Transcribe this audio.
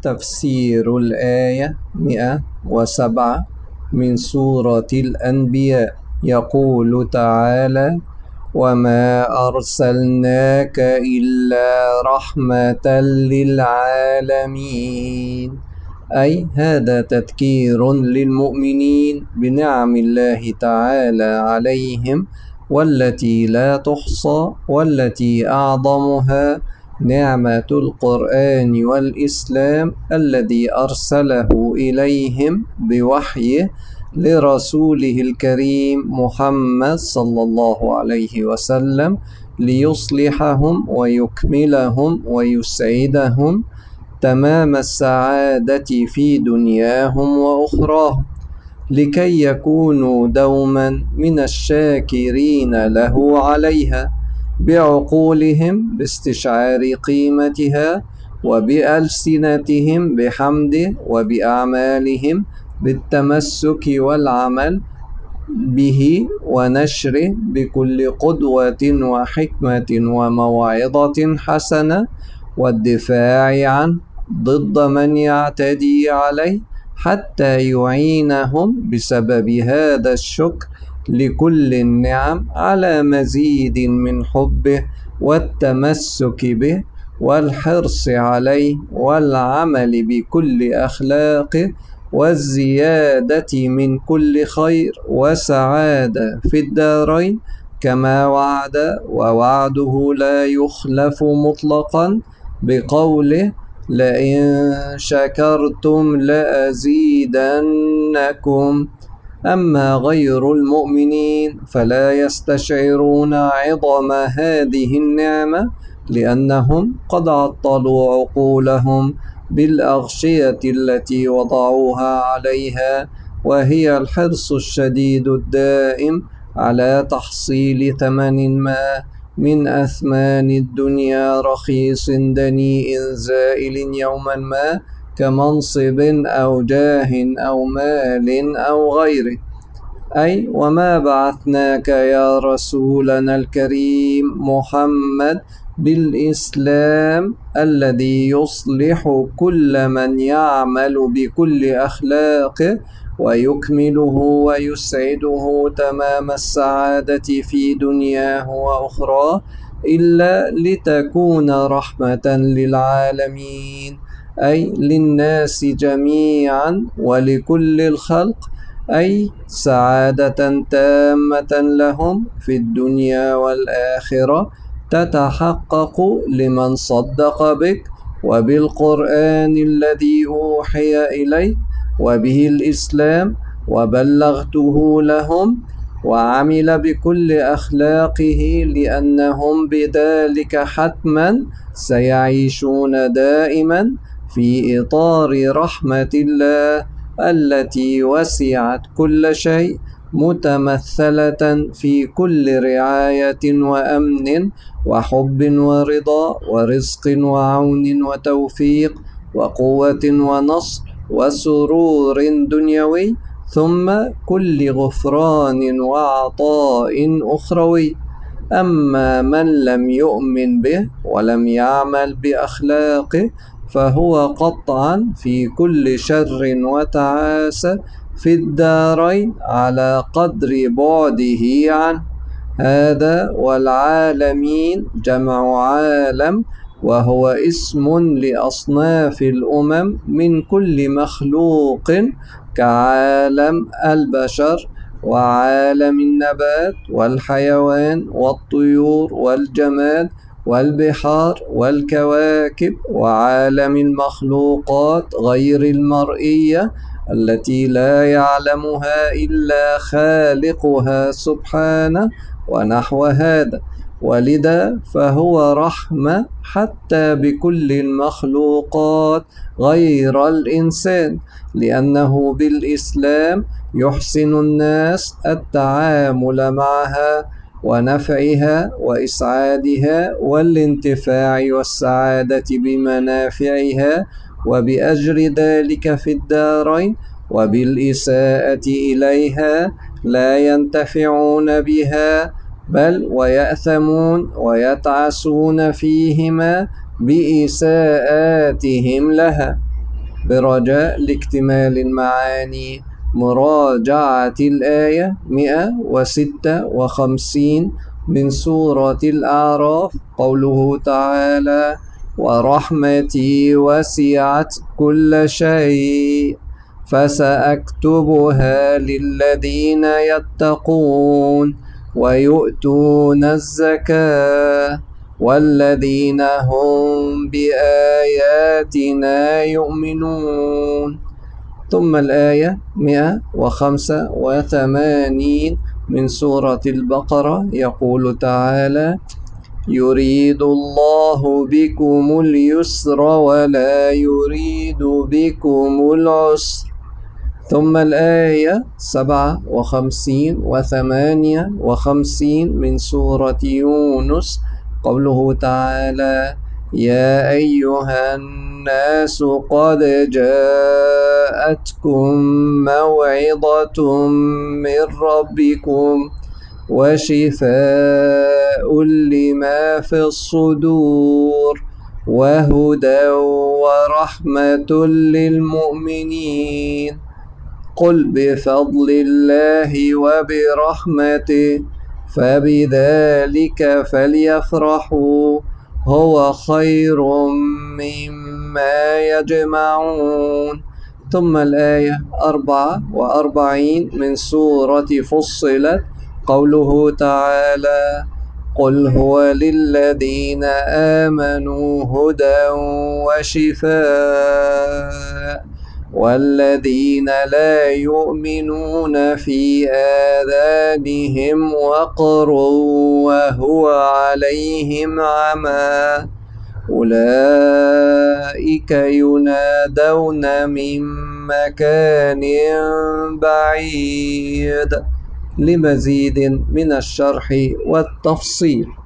تفسير الآية 107 من سورة الأنبياء. يقول تعالى: وما أرسلناك إلا رحمة للعالمين. أي هذا تذكير للمؤمنين بنعم الله تعالى عليهم، والتي لا تحصى، والتي أعظمها نعمة القرآن والإسلام الذي أرسله إليهم بوحيه لرسوله الكريم محمد صلى الله عليه وسلم، ليصلحهم ويكملهم ويسعدهم تمام السعادة في دنياهم وأخراهم، لكي يكونوا دوما من الشاكرين له عليها بعقولهم باستشعار قيمتها، وبألسنتهم بحمده، وبأعمالهم بالتمسك والعمل به ونشره بكل قدوة وحكمة وموعظة حسنة، والدفاع عنه ضد من يعتدي عليه، حتى يعينهم بسبب هذا الشكر لكل النعم على مزيد من حبه والتمسك به والحرص عليه والعمل بكل أخلاقه والزيادة من كل خير وسعادة في الدارين، كما وعد ووعده لا يخلف مطلقا بقوله: لئن شكرتم لأزيدنكم. أما غير المؤمنين فلا يستشعرون عظم هذه النعمة، لأنهم قد عطلوا عقولهم بالأغشية التي وضعوها عليها، وهي الحرص الشديد الدائم على تحصيل ثمن ما من أثمان الدنيا رخيص دنيء زائل يوما ما، كمنصب أو جاه أو مال أو غيره. أي وما بعثناك يا رسولنا الكريم محمد بالإسلام الذي يصلح كل من يعمل بكل أخلاقه ويكمله ويسعده تمام السعادة في دنياه وأخراه، إلا لتكون رحمة للعالمين، أي للناس جميعا ولكل الخلق، أي سعادة تامة لهم في الدنيا والآخرة تتحقق لمن صدق بك وبالقرآن الذي أوحي إليك وبه الإسلام وبلغته لهم، وعمل بكل أخلاقه، لأنهم بذلك حتما سيعيشون دائما في إطار رحمة الله التي وسعت كل شيء، متمثلة في كل رعاية وأمن وحب ورضا ورزق وعون وتوفيق وقوة ونصر وسرور دنيوي، ثم كل غفران وعطاء أخروي. أما من لم يؤمن به ولم يعمل بأخلاقه فهو قطعا في كل شر وتعاسة في الدارين على قدر بعده عنه. هذا والعالمين جمع عالم، وهو اسم لأصناف الأمم من كل مخلوق، كعالم البشر وعالم النبات والحيوان والطيور والجماد والبحار والكواكب، وعالم المخلوقات غير المرئية التي لا يعلمها إلا خالقها سبحانه، ونحو هذا. ولذا فهو رحمة حتى بكل المخلوقات غير الإنسان، لأنه بالإسلام يحسن الناس التعامل معها ونفعها وإسعادها والانتفاع والسعادة بمنافعها وبأجر ذلك في الدارين، وبالإساءة إليها لا ينتفعون بها، بل ويأثمون ويتعسون فيهما بإساءاتهم لها. برجاء لاكتمال المعاني مراجعة الآية 156 من سورة الأعراف، قوله تعالى: ورحمتي وسعت كل شيء فسأكتبها للذين يتقون ويؤتون الزكاة والذين هم بآياتنا يؤمنون. ثم الآية 185 من سورة البقرة، يقول تعالى: يريد الله بكم اليسر ولا يريد بكم العسر. ثم الآية 57 و58 من سورة يونس، قوله تعالى: يا أيها الناس قد جاءتكم موعظة من ربكم وشفاء لما في الصدور وهدى ورحمة للمؤمنين. قل بفضل الله وبرحمته فبذلك فليفرحوا هو خير مما يجمعون. ثم الآية 44 من سورة فصلت، قوله تعالى: قل هو للذين آمنوا هدى وشفاء والذين لا يؤمنون في آذانهم وقر وهو عليهم عمى أولئك ينادون من مكان بعيد. لمزيد من الشرح والتفصيل